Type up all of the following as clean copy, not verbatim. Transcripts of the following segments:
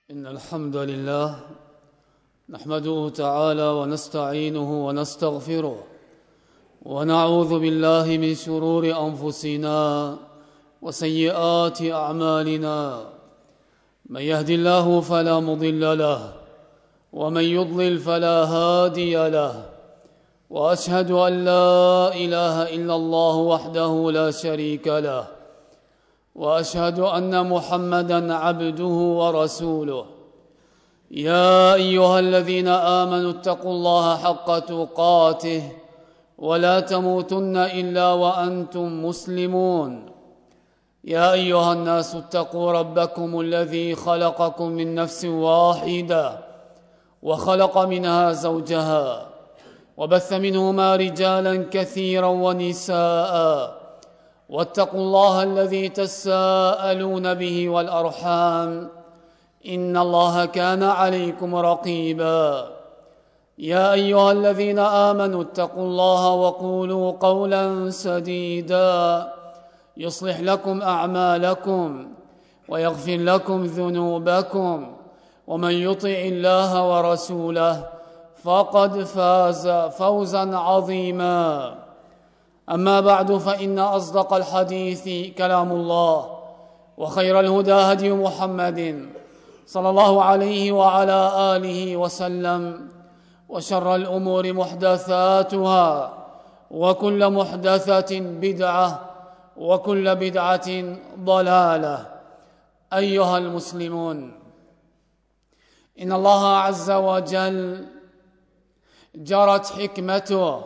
إن الحمد لله نحمده تعالى ونستعينه ونستغفره ونعوذ بالله من شرور أنفسنا وسيئات أعمالنا. من يهد الله فلا مضل له ومن يضلل فلا هادي له، وأشهد أن لا إله إلا الله وحده لا شريك له، وأشهد أن محمدًا عبده ورسوله. يا أيها الذين آمنوا اتقوا الله حق تقاته ولا تموتن إلا وأنتم مسلمون. يا أيها الناس اتقوا ربكم الذي خلقكم من نفس واحدة وخلق منها زوجها وبث منهما رجالا كثيرا ونساء، واتقوا الله الذي تساءلون به والأرحام إن الله كان عليكم رقيبا. يا أيها الذين آمنوا اتقوا الله وقولوا قولا سديدا يصلح لكم أعمالكم ويغفر لكم ذنوبكم، ومن يطع الله ورسوله فقد فاز فوزا عظيما. أما بعد، فإن أصدق الحديث كلام الله، وخير الهدى هدي محمد صلى الله عليه وعلى آله وسلم، وشر الأمور محدثاتها، وكل محدثة بدعة، وكل بدعة ضلالة. أيها المسلمون، إن الله عز وجل جرت حكمته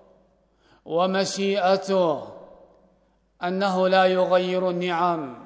ومشيئته أنه لا يغير النعم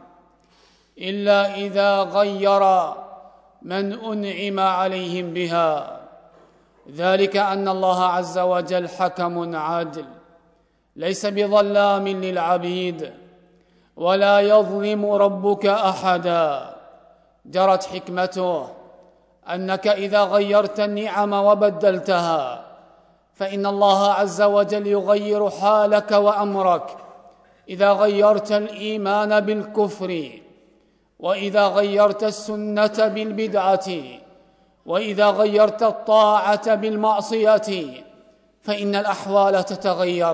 إلا إذا غير من أنعم عليهم بها. ذلك أن الله عز وجل حكم عادل، ليس بظلام للعبيد، ولا يظلم ربك أحدا. جرت حكمته أنك إذا غيرت النعم وبدلتها فإن الله عز وجل يغير حالك وأمرك. إذا غيرت الإيمان بالكفر، وإذا غيرت السنة بالبدعة، وإذا غيرت الطاعة بالمعصية، فإن الأحوال تتغير،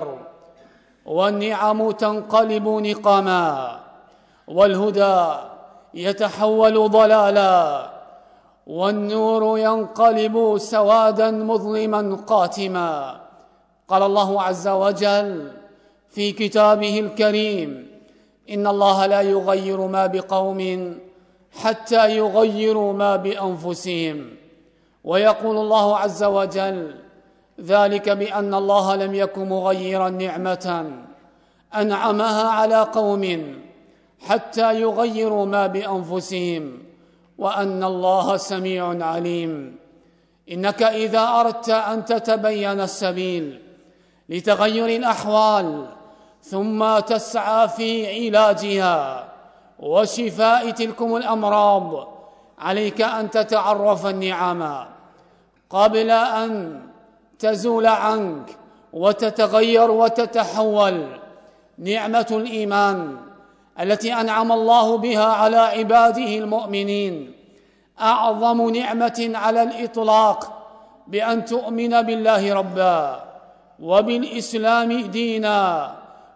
والنعم تنقلب نقما، والهدى يتحول ضلالا، والنور ينقلب سوادا مظلما قاتما. قال الله عز وجل في كتابه الكريم: إن الله لا يغير ما بقوم حتى يغيروا ما بأنفسهم. ويقول الله عز وجل: ذلك بأن الله لم يكن مغيرا نعمة أنعمها على قوم حتى يغيروا ما بأنفسهم، وأن الله سميع عليم. إنك إذا أردت أن تتبين السبيل لتغير الأحوال ثم تسعى في علاجها وشفاء تلكم الأمراض، عليك أن تتعرف النعم قبل أن تزول عنك وتتغير وتتحول. نعمة الإيمان التي أنعم الله بها على عباده المؤمنين أعظم نعمة على الإطلاق، بأن تؤمن بالله ربا، وبالإسلام دينا،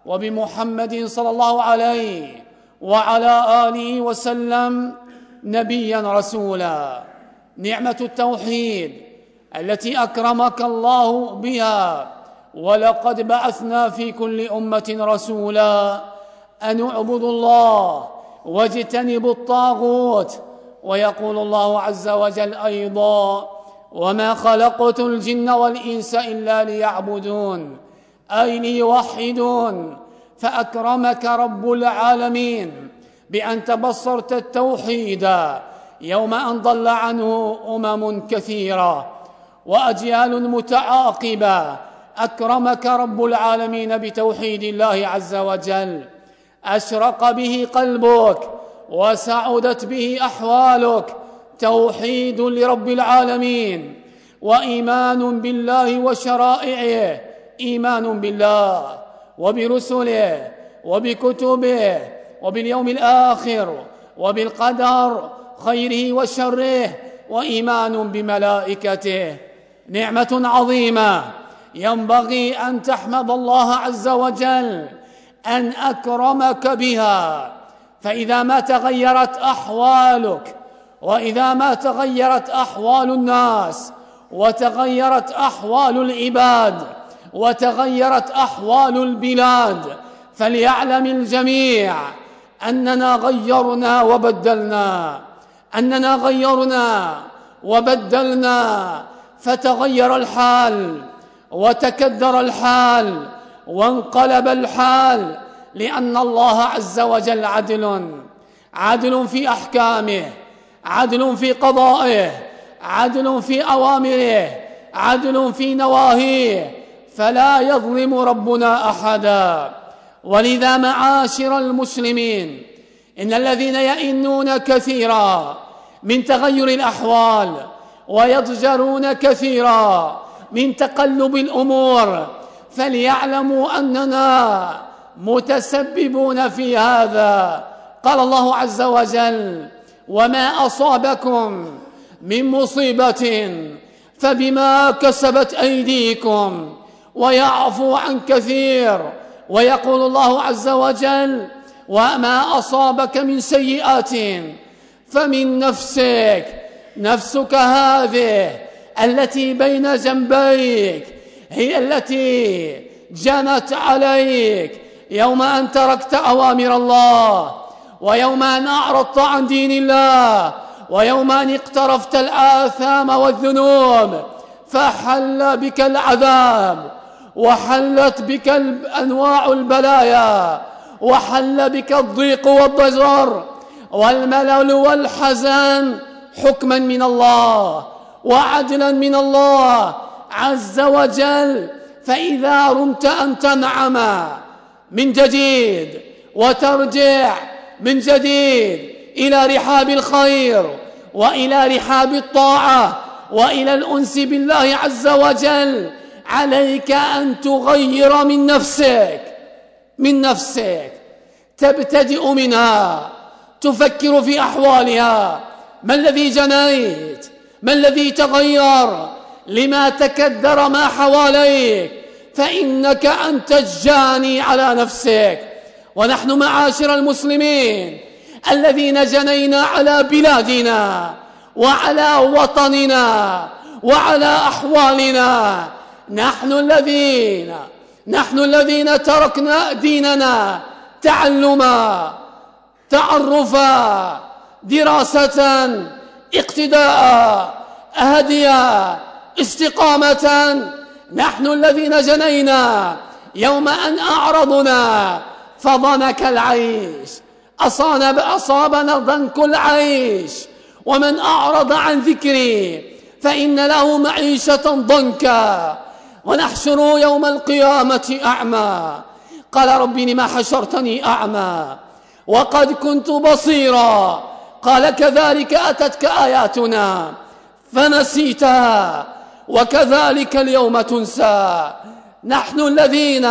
وبمحمد صلى الله عليه وعلى آله وسلم نبيا رسولا. نعمة التوحيد التي أكرمك الله بها: ولقد بعثنا في كل أمة رسولا أن اعبدوا الله واجتنبوا الطاغوت. ويقول الله عز وجل أيضا: وما خلقت الجن والإنس إلا ليعبدون، أي ليوحدون. فأكرمك رب العالمين بأن تبصرت التوحيد يوم أن ضل عنه كثيرة وأجيال متعاقبة. أكرمك رب العالمين بتوحيد الله عز وجل، أشرق به قلبك وسعدت به أحوالك. توحيد لرب العالمين، وإيمان بالله وشرائعه، إيمان بالله وبرسله وبكتبه وباليوم الآخر وبالقدر خيره وشره وإيمان بملائكته. نعمة عظيمة ينبغي أن تحمد الله عز وجل أن أكرمك بها. فإذا ما تغيرت أحوالك، وإذا ما تغيرت أحوال الناس، وتغيرت أحوال العباد، وتغيرت أحوال البلاد، فليعلم الجميع أننا غيرنا وبدلنا، فتغير الحال وتكدر الحال وانقلب الحال، لأن الله عز وجل عدل في أحكامه، عدل في قضائه، عدل في أوامره، عدل في نواهيه، فلا يظلم ربنا أحدا. ولذا معاشر المسلمين، إن الذين يئنون كثيرا من تغير الأحوال ويضجرون كثيرا من تقلب الأمور، فليعلموا أننا متسببون في هذا. قال الله عز وجل: وما أصابكم من مصيبة فبما كسبت أيديكم ويعفو عن كثير. ويقول الله عز وجل: وما أصابك من سيئة فمن نفسك هذه التي بين جنبيك هي التي جنت عليك يوم أن تركت أوامر الله، ويوم أن أعرضت عن دين الله، ويوم أن اقترفت الآثام والذنوب، فحل بك العذاب، وحلت بك أنواع البلايا، وحل بك الضيق والضجر والملل والحزن، حكما من الله وعدلا من الله عز وجل. فإذا رمت أن تنعم من جديد وترجع من جديد إلى رحاب الخير وإلى رحاب الطاعة وإلى الأنس بالله عز وجل، عليك أن تغير من نفسك، تبتدئ منها، تفكر في أحوالها. ما الذي جنيت؟ ما الذي تغير؟ لما تكدر ما حواليك؟ فإنك أنت الجاني على نفسك. ونحن معاشر المسلمين الذين جنينا على بلادنا وعلى وطننا وعلى أحوالنا، نحن الذين تركنا ديننا تعلما، تعرفا، دراسة، اقتداء، هديا، استقامة، نحن الذين جنينا يوم أن أعرضنا فضنك العيش، أصابنا ضنك العيش. ومن أعرض عن ذكري فإن له معيشة ضنكا ونحشره يوم القيامة أعمى. قال: رب لما حشرتني أعمى وقد كنت بصيرا. قال: كذلك أتتك آياتنا فنسيتها وكذلك اليوم تنسى. نحن الذين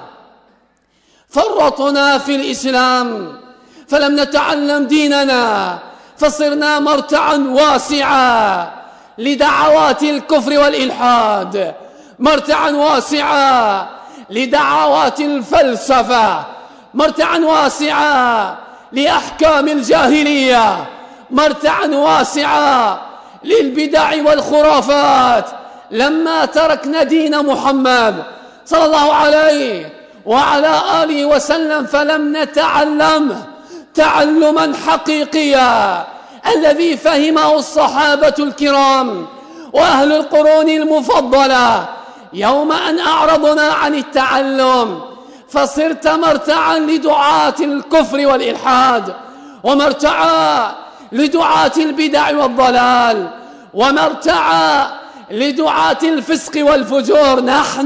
فرطنا في الإسلام فلم نتعلم ديننا، فصرنا مرتعا واسعا لدعوات الكفر والإلحاد، مرتعا واسعا لدعوات الفلسفة، مرتعا واسعا لأحكام الجاهلية، مرتعا واسعا للبدع والخرافات. لما تركنا دين محمد صلى الله عليه وعلى آله وسلم فلم نتعلمه تعلما حقيقيا الذي فهمه الصحابة الكرام وأهل القرون المفضلة. يوم أن أعرضنا عن التعلم فصرت مرتعا لدعاة الكفر والإلحاد، ومرتعا لدعاة البدع والضلال، ومرتعا لدعاة الفسق والفجور. نحن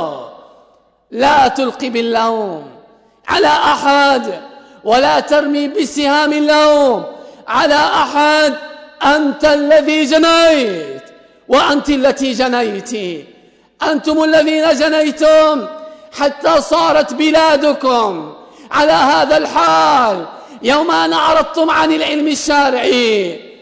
لا تلقي باللوم على أحد ولا ترمي بسهام اللوم على أحد. أنت الذي جنيت وأنت التي جنيت، أنتم الذين جنيتم حتى صارت بلادكم على هذا الحال. يوم أن أعرضتم عن العلم الشرعي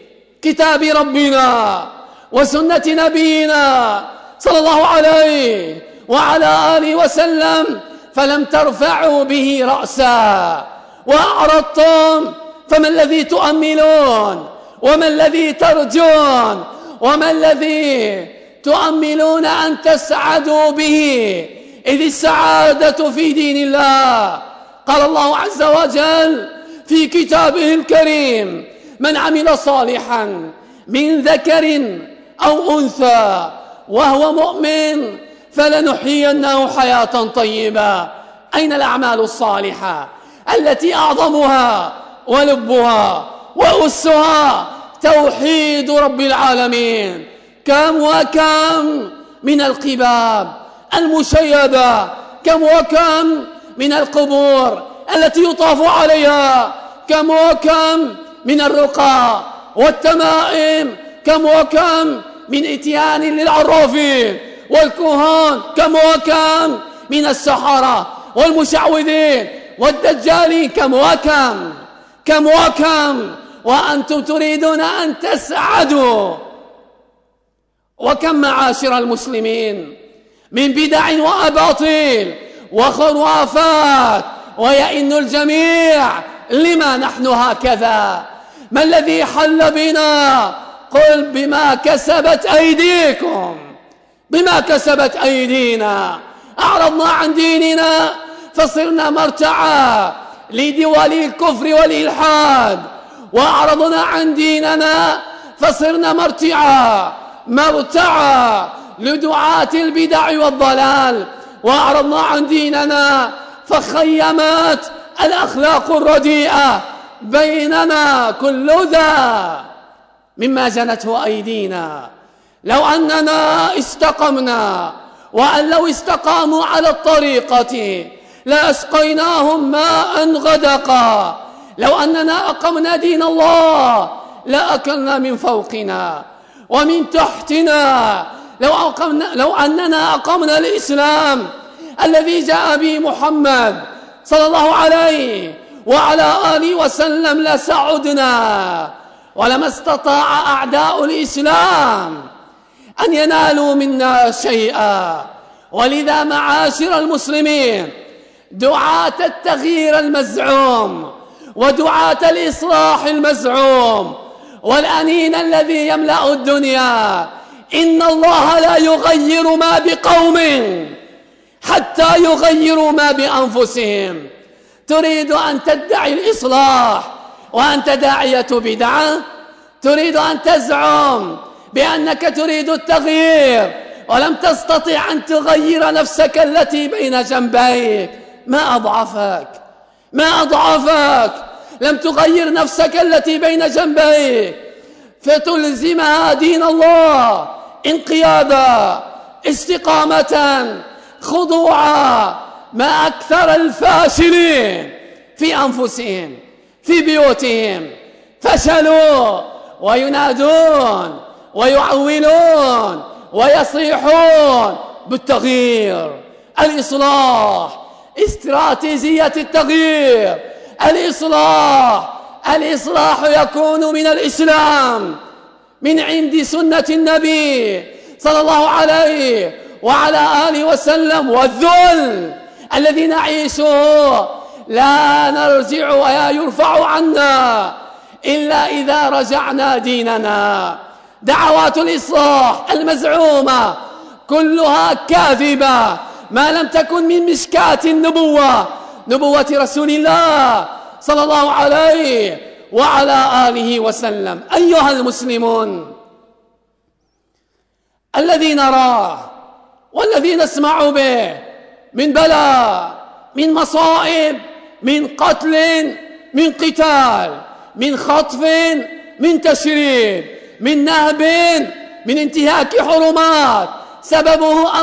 كتاب ربنا وسنة نبينا صلى الله عليه وعلى آله وسلم فلم ترفعوا به رأسا وأعرضتم، فما الذي تؤملون وما الذي ترجون وما الذي تؤملون أن تسعدوا به، إذ السعادة في دين الله. قال الله عز وجل في كتابه الكريم: من عمل صالحا من ذكر أو أنثى وهو مؤمن فلنحيينه حياة طيبة. أين الأعمال الصالحة التي أعظمها ولبها وأسها توحيد رب العالمين؟ كم وكم من القباب المشيدة، كم وكم من القبور التي يطاف عليها، كم وكم من الرقى والتمائم، كم وكم من إتيان للعرافين والكهان، كم وكم من السحرة والمشعوذين والدجالين، كم وكم كم وكم، وأنتم تريدون أن تسعدوا. وكم معاشر المسلمين من بدع وأباطيل وخرافات، ويئن الجميع لما نحن هكذا؟ ما الذي حل بنا؟ قل بما كسبت أيديكم، بما كسبت أيدينا. أعرضنا عن ديننا فصرنا مرتعا لدول الكفر والإلحاد، وأعرضنا عن ديننا فصرنا مرتعا لدعاة البدع والضلال، وأعرضنا عن ديننا فخيمت الأخلاق الرديئة بيننا. كل ذا مما جنته أيدينا. لو أننا استقمنا، وأن لو استقاموا على الطريقة لأسقيناهم ماء غدقا. لو أننا أقمنا دين الله لأكلنا من فوقنا ومن تحتنا. لو أننا أقمنا الإسلام الذي جاء به محمد صلى الله عليه وعلى آله وسلم لسعدنا، ولما استطاع أعداء الإسلام أن ينالوا منا شيئا. ولذا معاشر المسلمين، دعاة التغيير المزعوم ودعاة الإصلاح المزعوم والأنين الذي يملأ الدنيا، إن الله لا يغير ما بقوم حتى يغيروا ما بأنفسهم. تريد أن تدعي الإصلاح وأنت داعية بدعة؟ تريد أن تزعم بأنك تريد التغيير ولم تستطع أن تغير نفسك التي بين جنبيك؟ ما أضعفك؟ ما أضعفك؟ لم تغير نفسك التي بين جنبيك فتلزمها دين الله انقيادا، استقامة، خضوعا. ما أكثر الفاشلين في أنفسهم في بيوتهم، فشلوا وينادون ويعولون ويصيحون بالتغيير، الإصلاح، استراتيجية التغيير، الإصلاح يكون من الإسلام، من عند سنة النبي صلى الله عليه وعلى آله وسلم. والذل الذي نعيشه لا نرجع ولا يرفع عنا إلا إذا رجعنا ديننا. دعوات الإصلاح المزعومة كلها كاذبة ما لم تكن من مشكاة نبوة رسول الله صلى الله عليه وعلى آله وسلم. أيها المسلمون، الذي نراه والذي نسمع به من بلاء، من مصائب، من قتل، من قتال، من خطف، من تشريد، من نهب، من انتهاك حرمات، سببه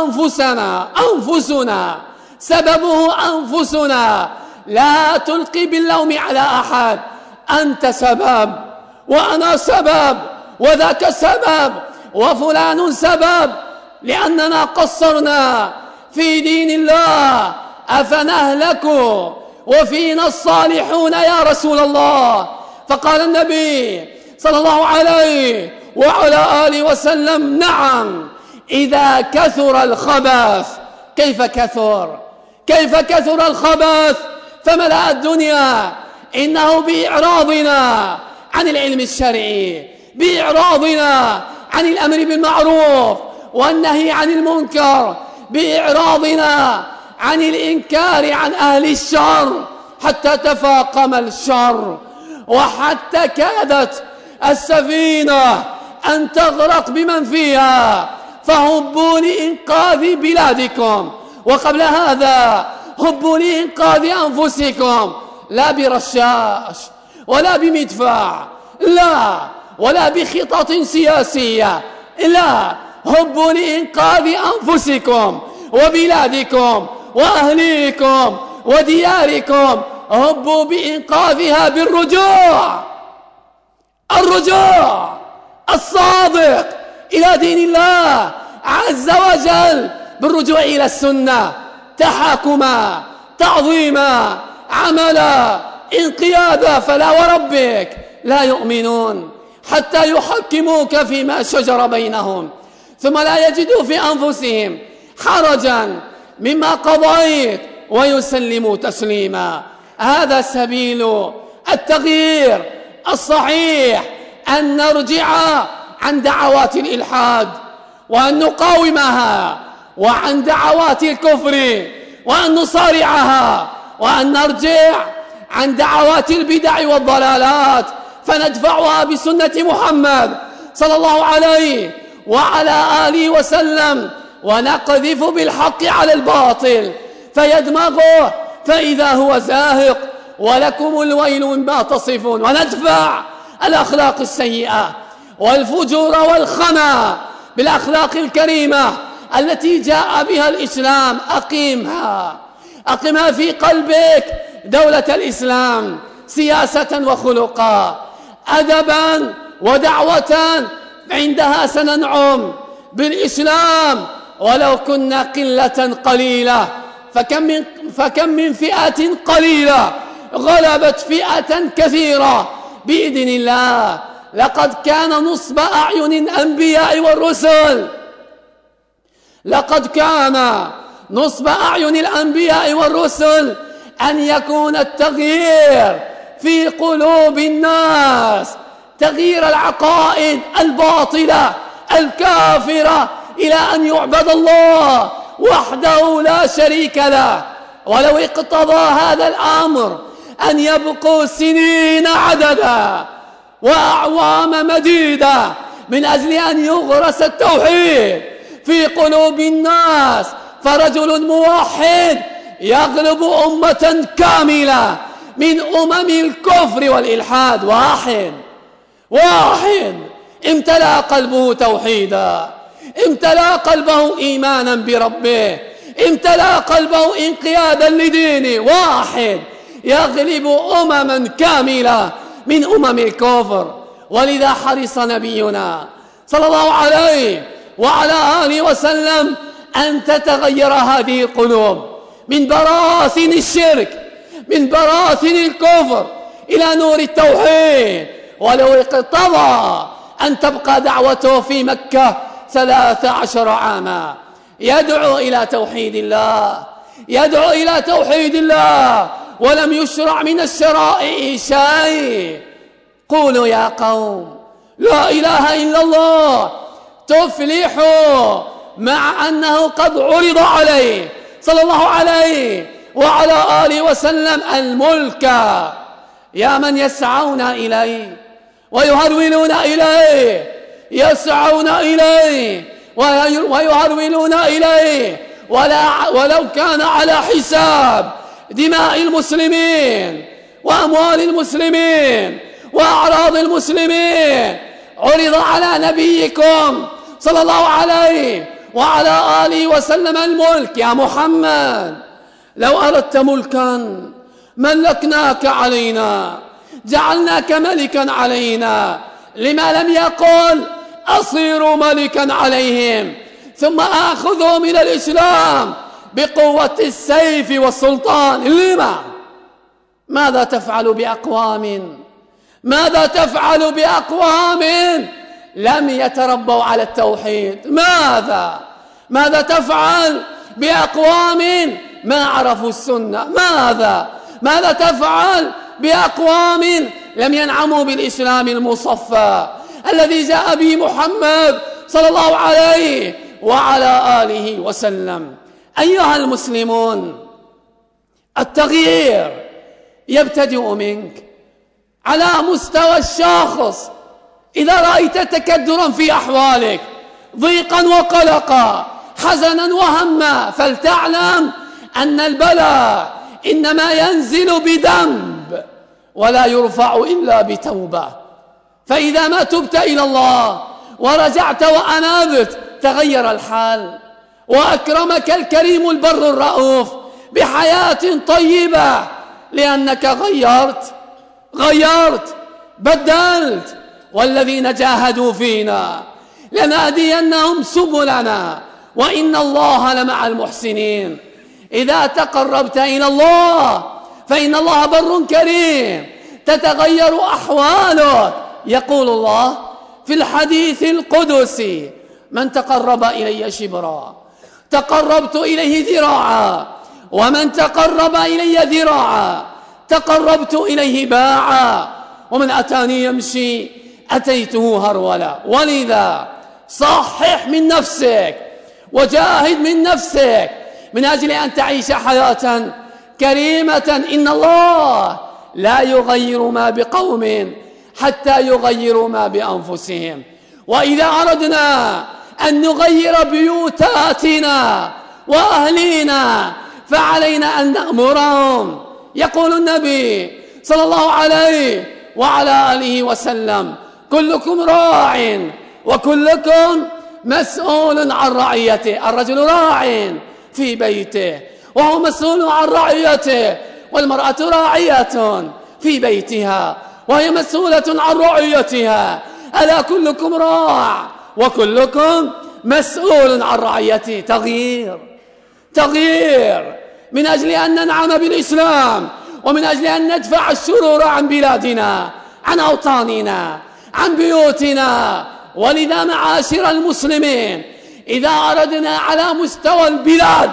سببه أنفسنا. لا تلقي باللوم على أحد. أنت سبب وأنا سبب وذاك سبب وفلان سبب، لأننا قصرنا في دين الله. أفنهلك وفينا الصالحون يا رسول الله؟ فقال النبي صلى الله عليه وعلى آله وسلم: نعم، إذا كثر الخبث. كيف كثر الخبث فملأ الدنيا؟ إنه بإعراضنا عن العلم الشرعي، بإعراضنا عن الأمر بالمعروف والنهي عن المنكر، بإعراضنا عن الإنكار عن أهل الشر، حتى تفاقم الشر، وحتى كادت السفينة أن تغرق بمن فيها. فهبوا لإنقاذ بلادكم، وقبل هذا هبوا لإنقاذ أنفسكم، لا برشاش ولا بمدفع، لا، ولا بخطط سياسية، لا، هبوا لإنقاذ أنفسكم وبلادكم وأهليكم ودياركم. هبوا بإنقاذها بالرجوع، الرجوع الصادق إلى دين الله عز وجل، بالرجوع إلى السنة، تحاكما، تعظيما، عملا، انقيادا. فلا وربك لا يؤمنون حتى يحكموك فيما شجر بينهم، ثم لا يجدوا في أنفسهم حرجا مما قضيت ويسلموا تسليما. هذا سبيل التغيير الصحيح، أن نرجع عن دعوات الإلحاد وأن نقاومها، وعن دعوات الكفر وأن نصارعها، وأن نرجع عن دعوات البدع والضلالات فندفعها بسنة محمد صلى الله عليه وعلى آله وسلم، ونقذف بالحق على الباطل فيدمغه فإذا هو زاهق، ولكم الويل مما تصفون. وندفع الأخلاق السيئة والفجور والخنا بالأخلاق الكريمة التي جاء بها الإسلام. أقمها في قلبك، دولة الإسلام، سياسة وخلقا، أدبا ودعوة، عندها سننعم بالإسلام ولو كنا قلة قليلة. فكم من فئة قليلة غلبت فئة كثيرة بإذن الله. لقد كان نصب أعين الأنبياء والرسل، لقد كان نصب أعين الأنبياء والرسل أن يكون التغيير في قلوب الناس، تغيير العقائد الباطلة الكافرة إلى أن يعبد الله وحده لا شريك له. ولو اقتضى هذا الأمر أن يبقوا سنين عددا وأعوام مديدة من أجل أن يغرس التوحيد في قلوب الناس، فرجل موحد يغلب أمة كاملة من أمم الكفر والإلحاد. واحد امتلأ قلبه توحيدا، امتلأ قلبه إيمانا بربه، امتلأ قلبه انقيادا لدينه، واحد يغلب أمما كاملة من أمم الكفر. ولذا حرص نبينا صلى الله عليه وعلى آله وسلم أن تتغير هذه القلوب من براثن الشرك، من براثن الكفر، إلى نور التوحيد. ولو اقتضى أن تبقى دعوته في مكة 13 عاما يدعو إلى توحيد الله، يدعو إلى توحيد الله، ولم يشرع من الشرائع شيء. قولوا يا قوم لا إله إلا الله تفلحوا، مع أنه قد عرض عليه صلى الله عليه وعلى آله وسلم الملك. يا من يسعون إليه ويهرولون إليه، يسعون إليه ويهرولون إليه، ولو كان على حساب دماء المسلمين وأموال المسلمين وأعراض المسلمين. عرض على نبيكم صلى الله عليه وعلى آله وسلم الملك. يا محمد لو أردت ملكا ملكناك علينا، جعلناك ملكا علينا. لما لم يقل أصير ملكا عليهم ثم آخذهم من الإسلام بقوة السيف والسلطان؟ لما؟ ماذا تفعل بأقوام ماذا تفعل بأقوام لم يتربوا على التوحيد؟ ماذا تفعل بأقوام ما عرفوا السنة؟ ماذا تفعل بأقوام لم ينعموا بالإسلام المصفى الذي جاء به محمد صلى الله عليه وعلى آله وسلم؟ أيها المسلمون، التغيير يبتدئ منك على مستوى الشخص. إذا رأيت تكدرا في أحوالك، ضيقا وقلقا، حزنا وهما، فلتعلم أن البلاء إنما ينزل بذنب ولا يرفع إلا بتوبة. فإذا ما تبت إلى الله ورجعت وأنابت تغير الحال، وأكرمك الكريم البر الرؤوف بحياة طيبة، لأنك غيرت بدلت. والذين جاهدوا فينا لنهدينهم سبلنا وإن الله لمع المحسنين. إذا تقربت إلى الله فإن الله بر كريم، تتغير أحوالك. يقول الله في الحديث القدسي: من تقرب إلي شبرا تقربت إليه ذراعا، ومن تقرب إلي ذراعا تقربت إليه باعا، ومن أتاني يمشي أتيته هرولا. ولذا صحح من نفسك وجاهد من نفسك من أجل أن تعيش حياة كريمة. إن الله لا يغير ما بقوم حتى يغيروا ما بأنفسهم. وإذا أردنا أن نغير بيوتاتنا وأهلينا فعلينا أن نأمرهم. يقول النبي صلى الله عليه وعلى آله وسلم: كلكم راع وكلكم مسؤول عن رعيته. الرجل راع في بيته وهو مسؤول عن رعيته، والمرأة راعية في بيتها وهي مسؤولة عن رعيتها. ألا كلكم راع وكلكم مسؤول عن رعيته. تغيير من أجل أن ننعم بالإسلام، ومن أجل أن ندفع الشرور عن بلادنا، عن أوطاننا، عن بيوتنا. ولذا معاشر المسلمين، إذا أردنا على مستوى البلاد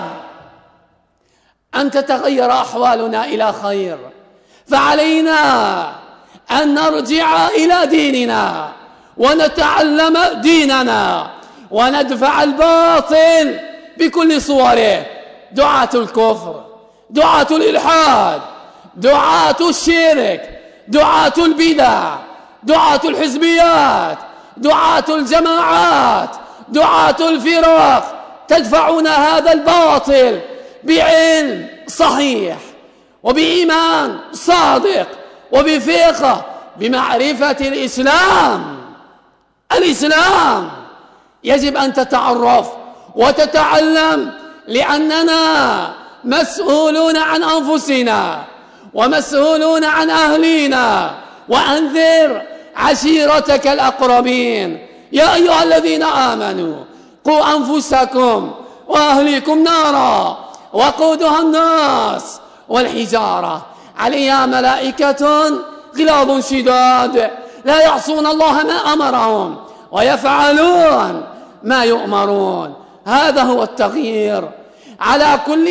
أن تتغير أحوالنا إلى خير، فعلينا أن نرجع إلى ديننا ونتعلم ديننا وندفع الباطل بكل صوره. دعاة الكفر، دعاة الإلحاد، دعاة الشرك، دعاة البدع، دعاة الحزبيات، دعاة الجماعات، دعاة الفرق، تدفعون هذا الباطل بعلم صحيح وبإيمان صادق وبفقه بمعرفة الإسلام. يجب أن تتعرف وتتعلم، لأننا مسؤولون عن أنفسنا ومسؤولون عن أهلينا. وأنذر عشيرتك الأقربين. يا أيها الذين آمنوا قوا أنفسكم وأهليكم نارا وقودها الناس والحجارة عليها ملائكة غلاظ شداد لا يعصون الله ما أمرهم ويفعلون ما يؤمرون. هذا هو التغيير على كل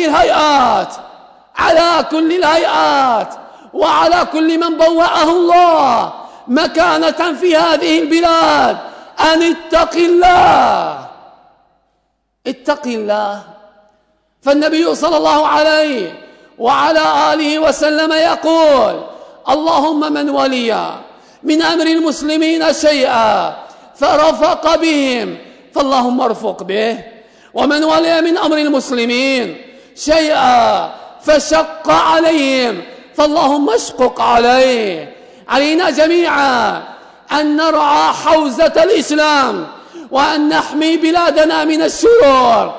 الهيئات وعلى كل من بوأه الله مكانة في هذه البلاد. أن اتق الله. فالنبي صلى الله عليه وعلى آله وسلم يقول: اللهم من ولي من أمر المسلمين شيئا فرفق بهم فاللهم ارفق به، ومن ولي من أمر المسلمين شيئا فشق عليهم فاللهم اشقق عليه. علينا جميعا أن نرعى حوزة الإسلام وأن نحمي بلادنا من الشرور،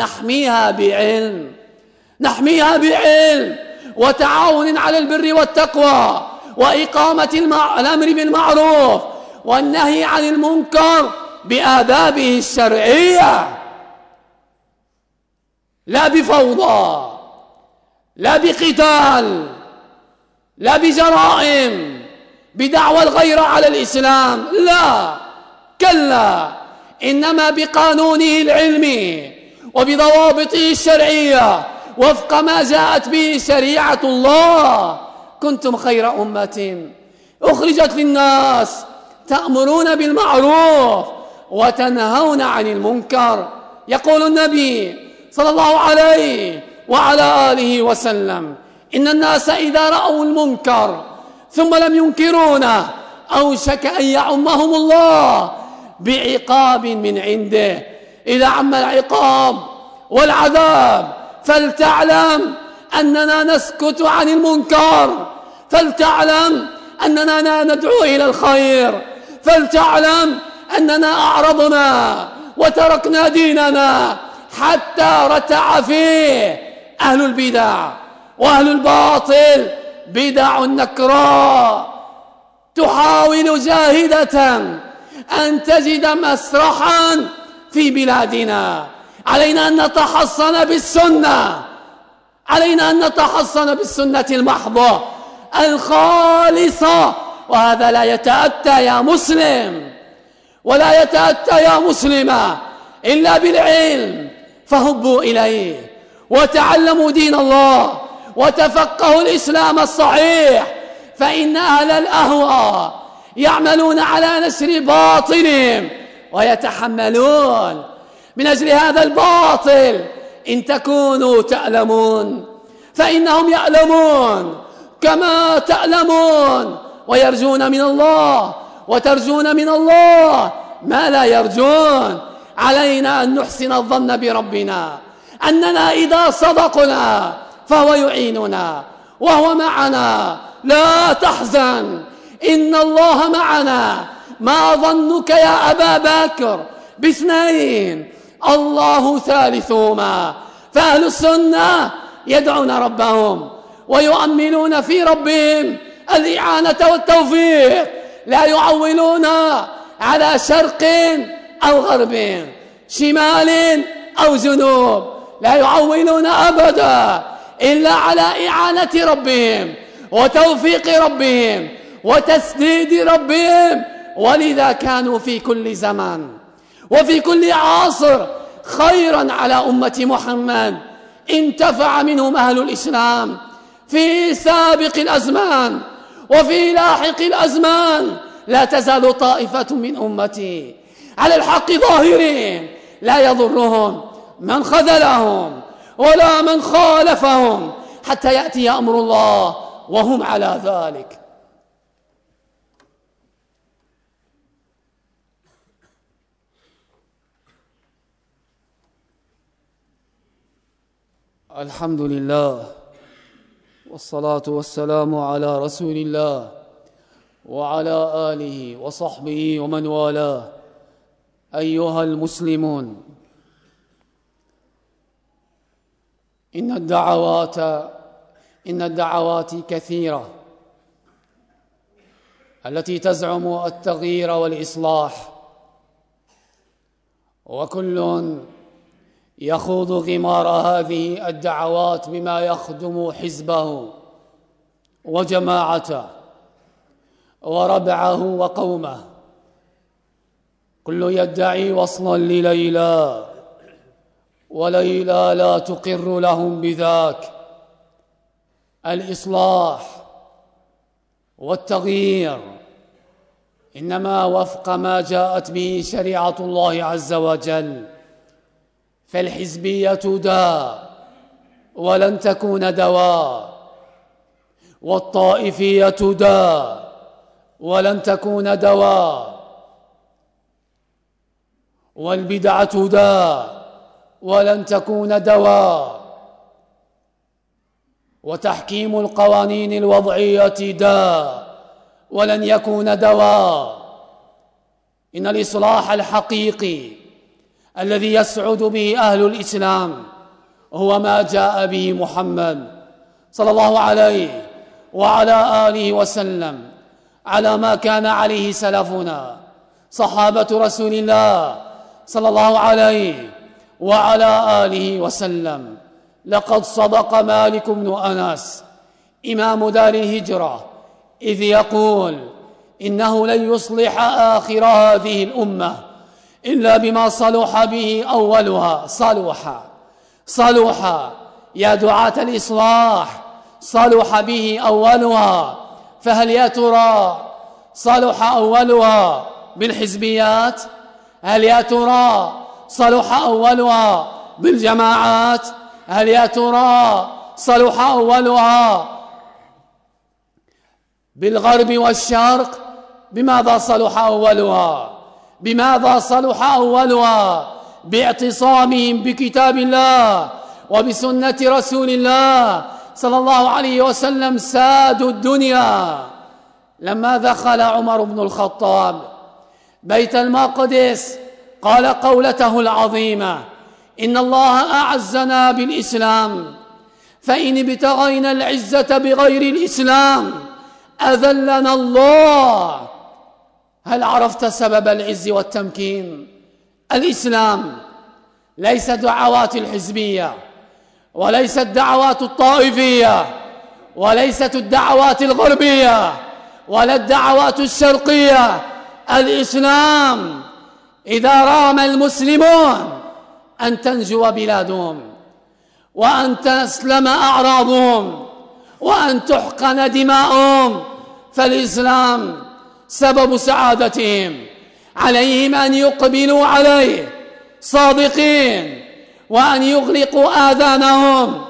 نحميها بعلم وتعاون على البر والتقوى وإقامة الأمر بالمعروف والنهي عن المنكر بآدابه الشرعية، لا بفوضى، لا بقتال، لا بجرائم، بدعوى الغيرة على الإسلام، لا، كلا، إنما بقانونه العلمي وبضوابطه الشرعية وفق ما جاءت به شريعة الله. كنتم خير أمة أخرجت للناس تأمرون بالمعروف وتنهون عن المنكر. يقول النبي صلى الله عليه وعلى آله وسلم: إن الناس إذا رأوا المنكر ثم لم ينكرونه أوشك أن يعمهم الله بعقاب من عنده. إذا عم العقاب والعذاب فلتعلم أننا نسكت عن المنكر، فلتعلم أننا ندعو إلى الخير، فلتعلم أننا أعرضنا وتركنا ديننا حتى رتع فيه أهل البدع وأهل الباطل بدع نكراء تحاول جاهدة أن تجد مسرحا في بلادنا. علينا أن نتحصن بالسنة، علينا أن نتحصن بالسنة المحضة الخالصة، وهذا لا يتأتى يا مسلم ولا يتأتى يا مسلمة إلا بالعلم. فهبوا إليه وتعلموا دين الله وتفقهوا الإسلام الصحيح، فإن أهل الأهواء يعملون على نشر باطلهم ويتحملون من أجل هذا الباطل. إن تكونوا تألمون فإنهم يألمون كما تألمون، ويرجون من الله وترجون من الله ما لا يرجون. علينا أن نحسن الظن بربنا أننا إذا صدقنا فهو يعيننا وهو معنا. لا تحزن، إن الله معنا. ما ظنك يا أبا بكر باثنين الله ثالثهما؟ فأهل السنة يدعون ربهم ويؤملون في ربهم الإعانة والتوفيق، لا يعولون على شرق أو غرب، شمال أو جنوب، لا يعولون أبدا إلا على إعانة ربهم وتوفيق ربهم وتسديد ربهم. ولذا كانوا في كل زمان وفي كل عصر خيرا على أمة محمد. انتفع منهم أهل الإسلام في سابق الأزمان وفي لاحق الأزمان. لا تزال طائفة من أمتي على الحق ظاهرين، لا يضرهم من خذلهم ولا من خالفهم حتى يأتي أمر الله وهم على ذلك. الحمد لله والصلاة والسلام على رسول الله وعلى آله وصحبه ومن والاه. أيها المسلمون، إن الدعوات كثيرة التي تزعم التغيير والإصلاح، وكل يخوض غمار هذه الدعوات بما يخدم حزبه وجماعته وربعه وقومه. كل يدعي وصلا لليلى وليلى لا تقر لهم بذاك. الإصلاح والتغيير إنما وفق ما جاءت به شريعة الله عز وجل. فالحزبية داء ولن تكون دواء، والطائفية داء ولن تكون دواء، والبدعة داء ولن تكون دواء، وتحكيم القوانين الوضعية داء ولن يكون دواء. إن الإصلاح الحقيقي الذي يسعد به أهل الإسلام هو ما جاء به محمد صلى الله عليه وعلى آله وسلم، على ما كان عليه سلفنا صحابة رسول الله صلى الله عليه وعلى آله وسلم. لقد صدق مالك بن أنس إمام دار الهجرة إذ يقول: إنه لن يصلح آخر هذه الأمة إلا بما صلح به أولها. صلح يا دعاة الإصلاح، صلح به أولها. فهل يا ترى صلح أولها بالحزبيات؟ هل يا ترى صلح أولها بالجماعات؟ هل يا ترى صلح أولها بالغرب والشرق؟ بماذا صلح أولها؟ بماذا صلح أولها؟ باعتصامهم بكتاب الله وبسنة رسول الله صلى الله عليه وسلم، سادوا الدنيا. لما دخل عمر بن الخطاب بيت المقدس قال قولته العظيمة: إن الله أعزنا بالإسلام، فإن ابتغينا العزة بغير الإسلام أذلنا الله. هل عرفت سبب العز والتمكين؟ الإسلام. ليس دعوات الحزبية، وليست دعوات الطائفية، وليست الدعوات الغربية، ولا الدعوات الشرقية. الإسلام. إذا رام المسلمون أن تنجو بلادهم، وأن تسلم أعراضهم، وأن تحقن دماؤهم، فالإسلام سبب سعادتهم. عليهم أن يقبلوا عليه صادقين، وأن يغلقوا آذانهم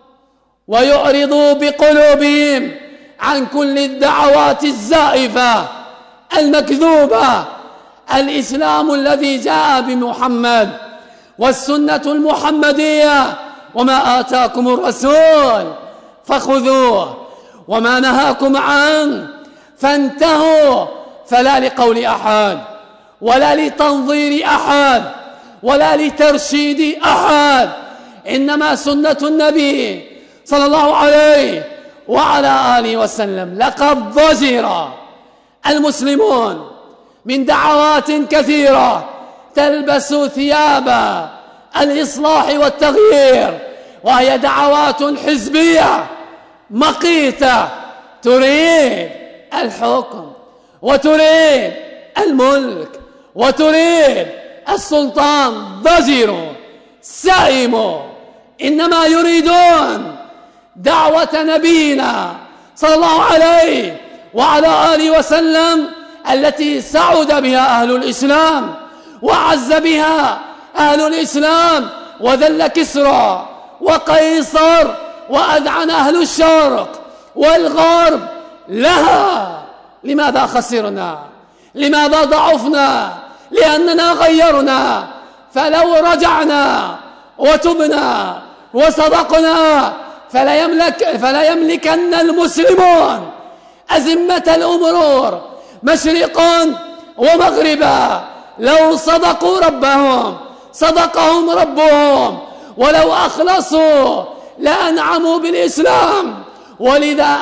ويعرضوا بقلوبهم عن كل الدعوات الزائفة المكذوبة. الإسلام الذي جاء بمحمد والسنة المحمدية: وما آتاكم الرسول فخذوه وما نهاكم عنه فانتهوا. فلا لقول أحد، ولا لتنظير أحد، ولا لترشيد أحد، إنما سنة النبي صلى الله عليه وعلى آله وسلم. لقد ضجر المسلمون من دعوات كثيرة تلبس ثياب الإصلاح والتغيير، وهي دعوات حزبية مقيتة، تريد الحكم، وتريد الملك، وتريد السلطان. ضجروا، سئموا، إنما يريدون دعوة نبينا صلى الله عليه وعلى آله وسلم التي سعد بها أهل الإسلام، وعز بها أهل الإسلام، وذل كسرى وقيصر، وأذعن أهل الشرق والغرب لها. لماذا خسرنا؟ لماذا ضعفنا؟ لأننا غيرنا. فلو رجعنا وتبنا وصدقنا فلا يملكن المسلمون أزمة الأمور مشرقا ومغربا. لو صدقوا ربهم صدقهم ربهم، ولو أخلصوا لأنعموا بالإسلام. ولذا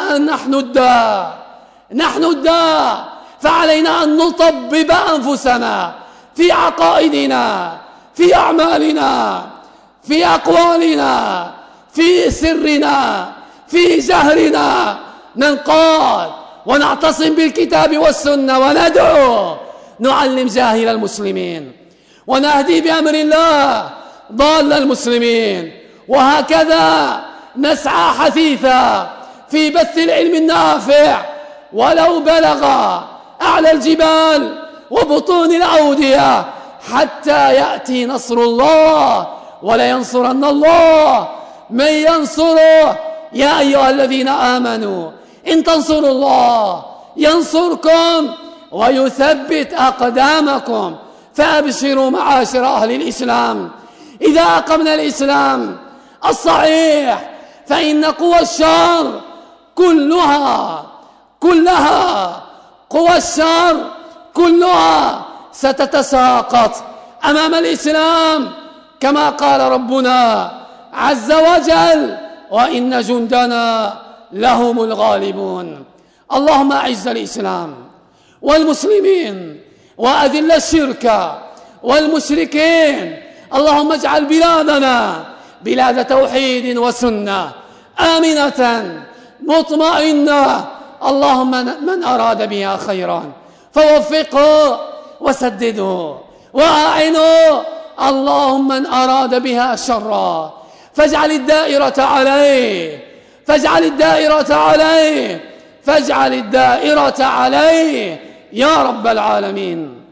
نحن الداء، فعلينا أن نطبب أنفسنا في عقائدنا، في أعمالنا، في أقوالنا، في سرنا، في جهرنا. ننقاد ونعتصم بالكتاب والسنة وندعو، نعلم جاهل المسلمين، ونهدي بأمر الله ضال المسلمين. وهكذا نسعى حثيثا في بث العلم النافع، ولو بلغ أعلى الجبال وبطون الأودية، حتى يأتي نصر الله، ولينصرن الله من ينصره. يا أيها الذين آمنوا إن تنصروا الله ينصركم ويثبت أقدامكم. فأبشروا معاشر أهل الإسلام، إذا أقمنا الإسلام الصحيح فإن قوى الشر كلها قوى الشر كلها ستتساقط أمام الإسلام، كما قال ربنا عز وجل: وإن جندنا لهم الغالبون. اللهم أعز الإسلام والمسلمين، وأذل الشرك والمشركين. اللهم اجعل بلادنا بلاد توحيد وسنة، آمنة مطمئنة. اللهم من أراد بها خيرا فوفقه وسدده وأعنه. اللهم من أراد بها شرا فاجعل الدائرة عليه، فاجعل الدائرة عليه، فاجعل الدائرة عليه يا رب العالمين.